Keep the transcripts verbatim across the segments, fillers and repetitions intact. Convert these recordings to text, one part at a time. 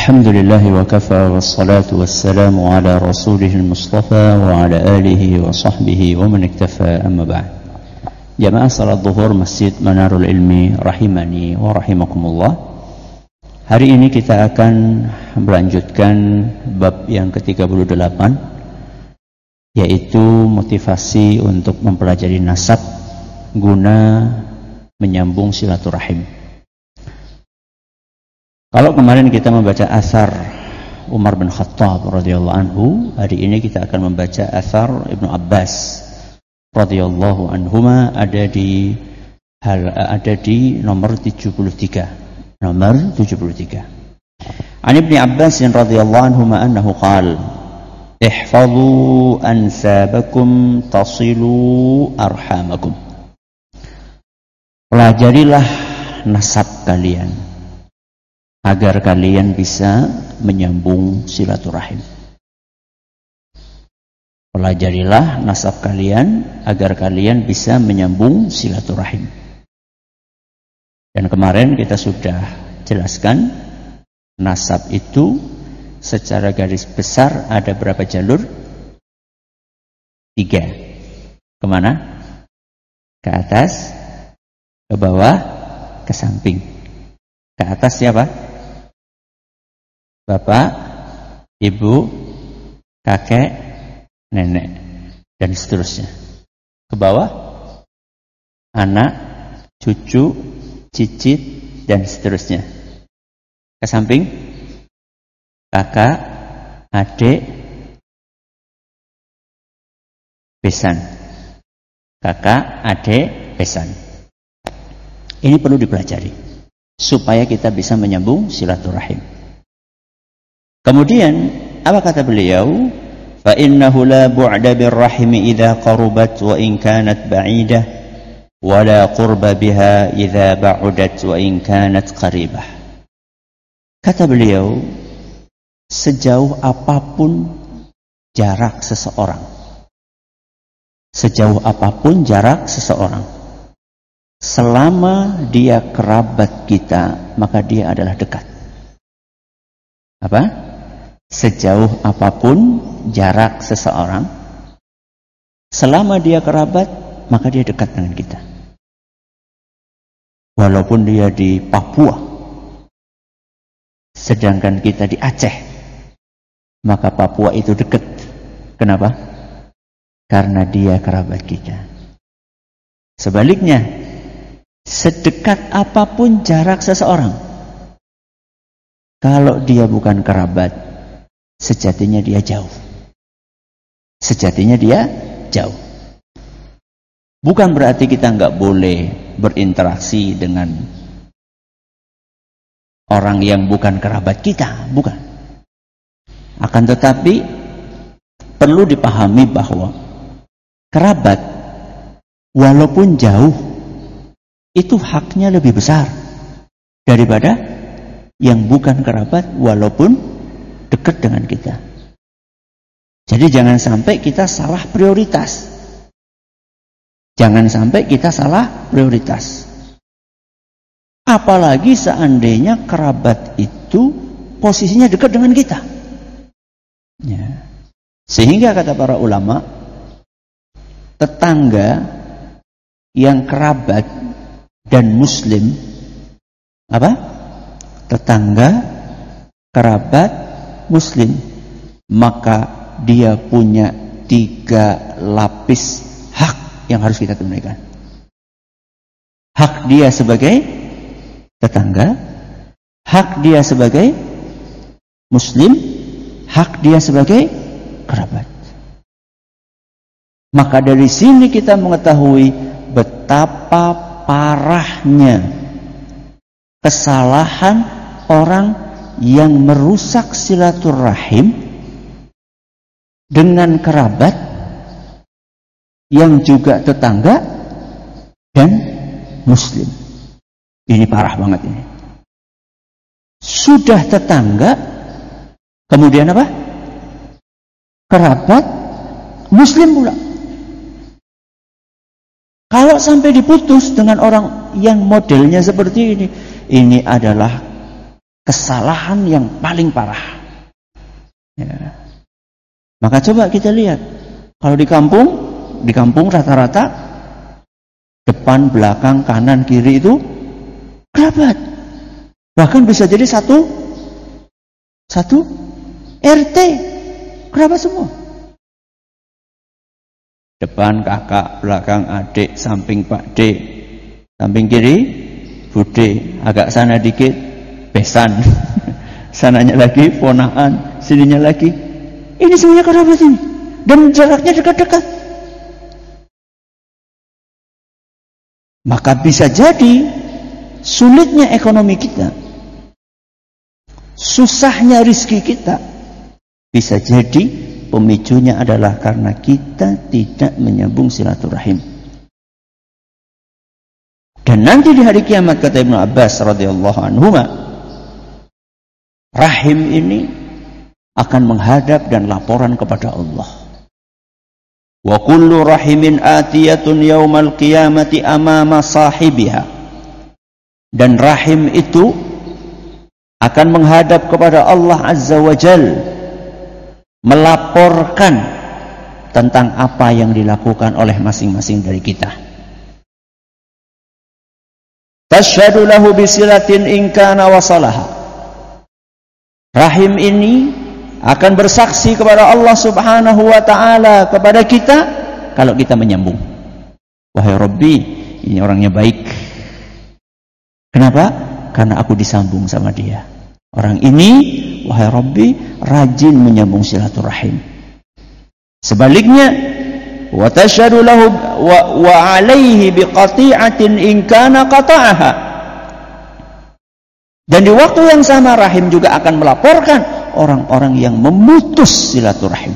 Alhamdulillah wa kafa wassalatu wassalamu ala rasulihil mustafa wa ala alihi wa sahbihi wa man iktafa amma ba'd. Jamaah salat zuhur Masjid Manarul Ilmi rahimani wa rahimakumullah. Hari ini kita akan melanjutkan bab yang ke tiga puluh delapan, yaitu motivasi untuk mempelajari nasab guna menyambung silaturahim. Kalau kemarin kita membaca asar Umar bin Khattab radhiyallahu anhu, hari ini kita akan membaca asar Ibnu Abbas radhiyallahu anhuma, ada di hal ada di nomor tujuh puluh tiga. Nomor tujuh puluh tiga. An Ibnu Abbas radhiyallahu anhuma annahu qala: "Ihfazu ansabakum tasilu arhamakum." Pelajarilah nasab kalian agar kalian bisa menyambung silaturahim. Pelajarilah nasab kalian agar kalian bisa menyambung silaturahim. Dan kemarin kita sudah jelaskan nasab itu secara garis besar ada berapa jalur? Tiga. Kemana? Ke atas, ke bawah, ke samping. Ke atas siapa? Bapak, ibu, kakek, nenek, dan seterusnya. Ke bawah, anak, cucu, cicit, dan seterusnya. Ke samping, kakak, adik, besan. Kakak, adik, besan. Ini perlu dipelajari supaya kita bisa menyambung silaturahim. Kemudian apa kata beliau? Fa innahu la bu'da birrahimi idza qarubat wa in kanat ba'idah wa la qurba biha idza ba'udat wa in kanat qaribah. Kata beliau, sejauh apapun jarak seseorang, sejauh apapun jarak seseorang, selama dia kerabat kita, maka dia adalah dekat. Apa? Sejauh apapun jarak seseorang, selama dia kerabat, maka dia dekat dengan kita. Walaupun dia di Papua, sedangkan kita di Aceh, maka Papua itu dekat. Kenapa? Karena dia kerabat kita. Sebaliknya, sedekat apapun jarak seseorang, kalau dia bukan kerabat, sejatinya dia jauh. Sejatinya dia jauh. Bukan berarti kita nggak boleh berinteraksi dengan orang yang bukan kerabat kita, bukan. Akan tetapi perlu dipahami bahwa kerabat walaupun jauh itu haknya lebih besar daripada yang bukan kerabat walaupun dekat dengan kita. Jadi jangan sampai kita salah prioritas. Jangan sampai kita salah prioritas. Apalagi seandainya kerabat itu posisinya dekat dengan kita. Ya. Sehingga kata para ulama, tetangga yang kerabat dan muslim, apa? Tetangga, kerabat, muslim, maka dia punya tiga lapis hak yang harus kita tunaikan. Hak dia sebagai tetangga, hak dia sebagai muslim, hak dia sebagai kerabat. Maka dari sini kita mengetahui betapa parahnya kesalahan orang yang merusak silaturahim dengan kerabat yang juga tetangga dan muslim. Ini parah banget ini. Sudah tetangga, kemudian apa? Kerabat, muslim pula. Kalau sampai diputus dengan orang yang modelnya seperti ini, ini adalah kesalahan yang paling parah. Ya. Maka coba kita lihat, kalau di kampung, di kampung rata-rata depan, belakang, kanan, kiri itu kerabat. Bahkan bisa jadi satu satu R T kerabat semua. Depan kakak, belakang adik, samping Pak D, samping kiri Bude, agak sana dikit besan, sananya lagi ponaan, sininya lagi. Ini semuanya kerabat ini, dan jaraknya dekat-dekat. Maka bisa jadi sulitnya ekonomi kita, susahnya rizki kita, bisa jadi pemicunya adalah karena kita tidak menyambung silaturahim. Dan nanti di hari kiamat, kata Ibnu Abbas radhiyallahu anhuma, rahim ini akan menghadap dan laporan kepada Allah. Wa kullu rahimin atiyatun yaumal qiyamati amama sahibiha. Dan rahim itu akan menghadap kepada Allah Azza wa Jalla, melaporkan tentang apa yang dilakukan oleh masing-masing dari kita. Tashhadu lahu bisilatin in kana wasalaha. Rahim ini akan bersaksi kepada Allah Subhanahu wa taala kepada kita kalau kita menyambung. Wahai Rabbi, ini orangnya baik. Kenapa? Karena aku disambung sama dia. Orang ini, wahai Rabbi, rajin menyambung silaturahim. Sebaliknya, wa tashhadu lahu wa, wa alaihi biqati'atin in kana qata'aha. Dan di waktu yang sama rahim juga akan melaporkan orang-orang yang memutus silaturahim.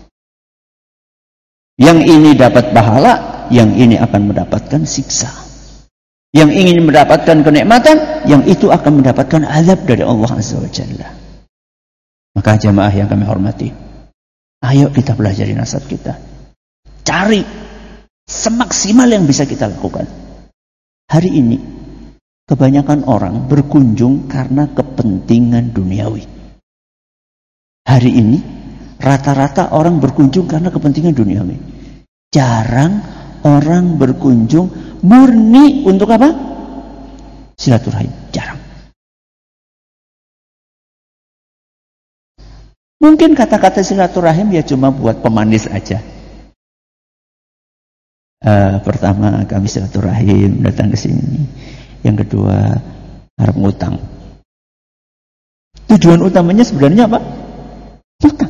Yang ini dapat pahala, yang ini akan mendapatkan siksa. Yang ingin mendapatkan kenikmatan, yang itu akan mendapatkan azab dari Allah Azza wa Jalla. Maka jamaah yang kami hormati, ayo kita pelajari nasab kita. Cari semaksimal yang bisa kita lakukan. Hari ini kebanyakan orang berkunjung karena kepentingan duniawi. Hari ini rata-rata orang berkunjung karena kepentingan duniawi. Jarang orang berkunjung murni untuk apa? Silaturahim. Jarang. Mungkin kata-kata silaturahim ya cuma buat pemanis aja. Uh, pertama kami silaturahim datang ke sini. Yang kedua harap ngutang. Tujuan utamanya sebenarnya apa? Ngutang.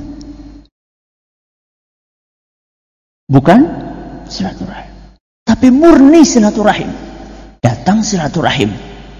Bukan silaturahim. Tapi murni silaturahim. Datang silaturahim.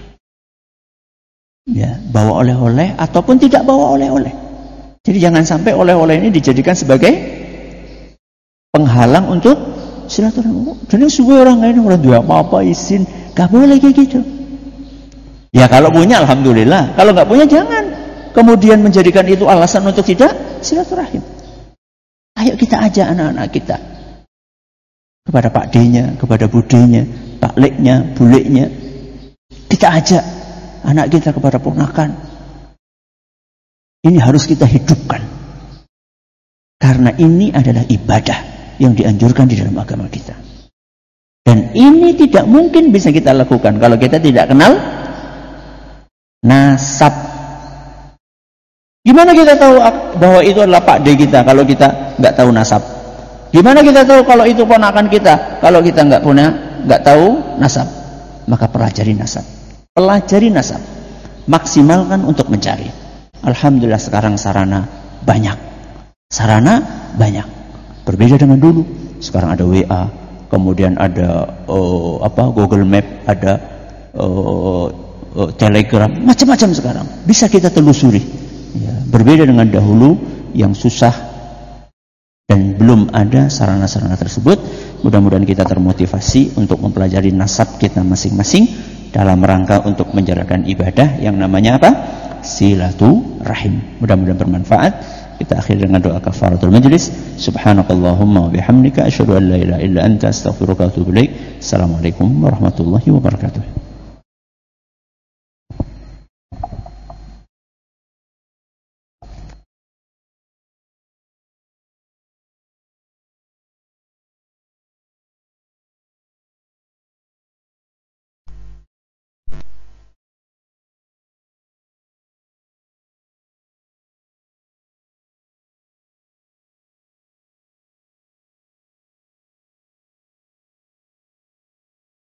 Ya, bawa oleh-oleh ataupun tidak bawa oleh-oleh. Jadi jangan sampai oleh-oleh ini dijadikan sebagai penghalang untuk silaturahim. Jadi semua orang lain orang dua apa-apa izin, gak boleh kayak gitu. Ya kalau punya alhamdulillah, kalau nggak punya jangan kemudian menjadikan itu alasan untuk tidak silaturahim. Ayo kita ajak anak-anak kita, kepada Pak D-nya, kepada Budenya, Pak Leknya, Buleknya. Kita ajak anak kita kepada ponakan. Ini harus kita hidupkan. Karena ini adalah ibadah yang dianjurkan di dalam agama kita. Dan ini tidak mungkin bisa kita lakukan kalau kita tidak kenal nasab. Gimana kita tahu bahwa itu adalah Pak D kita kalau kita nggak tahu nasab? Gimana kita tahu kalau itu ponakan kita kalau kita nggak punya, nggak tahu nasab? Maka pelajari nasab, pelajari nasab, maksimalkan untuk mencari. Alhamdulillah sekarang sarana banyak, sarana banyak, berbeda dengan dulu. Sekarang ada W A, kemudian ada uh, apa Google Map, ada uh, uh, Telegram, macam-macam sekarang bisa kita telusuri. Ya, berbeda dengan dahulu yang susah. Dan belum ada sarana-sarana tersebut. Mudah-mudahan kita termotivasi untuk mempelajari nasab kita masing-masing dalam rangka untuk menjalankan ibadah yang namanya apa? Silaturahim. Mudah-mudahan bermanfaat. Kita akhiri dengan doa kafaratul majlis. Subhanakallahumma wa bihamdika asyhadu an la ilaha illa anta astaghfiruka wa atubu ilaik. Assalamualaikum warahmatullahi wabarakatuh.